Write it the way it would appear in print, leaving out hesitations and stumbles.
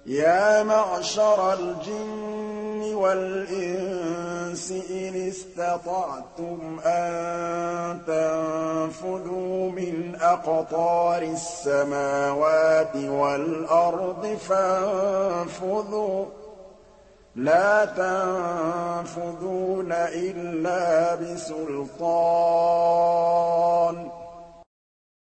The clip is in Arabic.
يَا مَعْشَرَ الْجِنِّ وَالْإِنسِ إِنِ اسْتَطَعْتُمْ أَن تَنفُذُوا مِنْ أَقْطَارِ السَّمَاوَاتِ وَالْأَرْضِ فَانفُذُوا ۚ لَا تَنفُذُونَ إِلَّا بِسُلْطَانٍ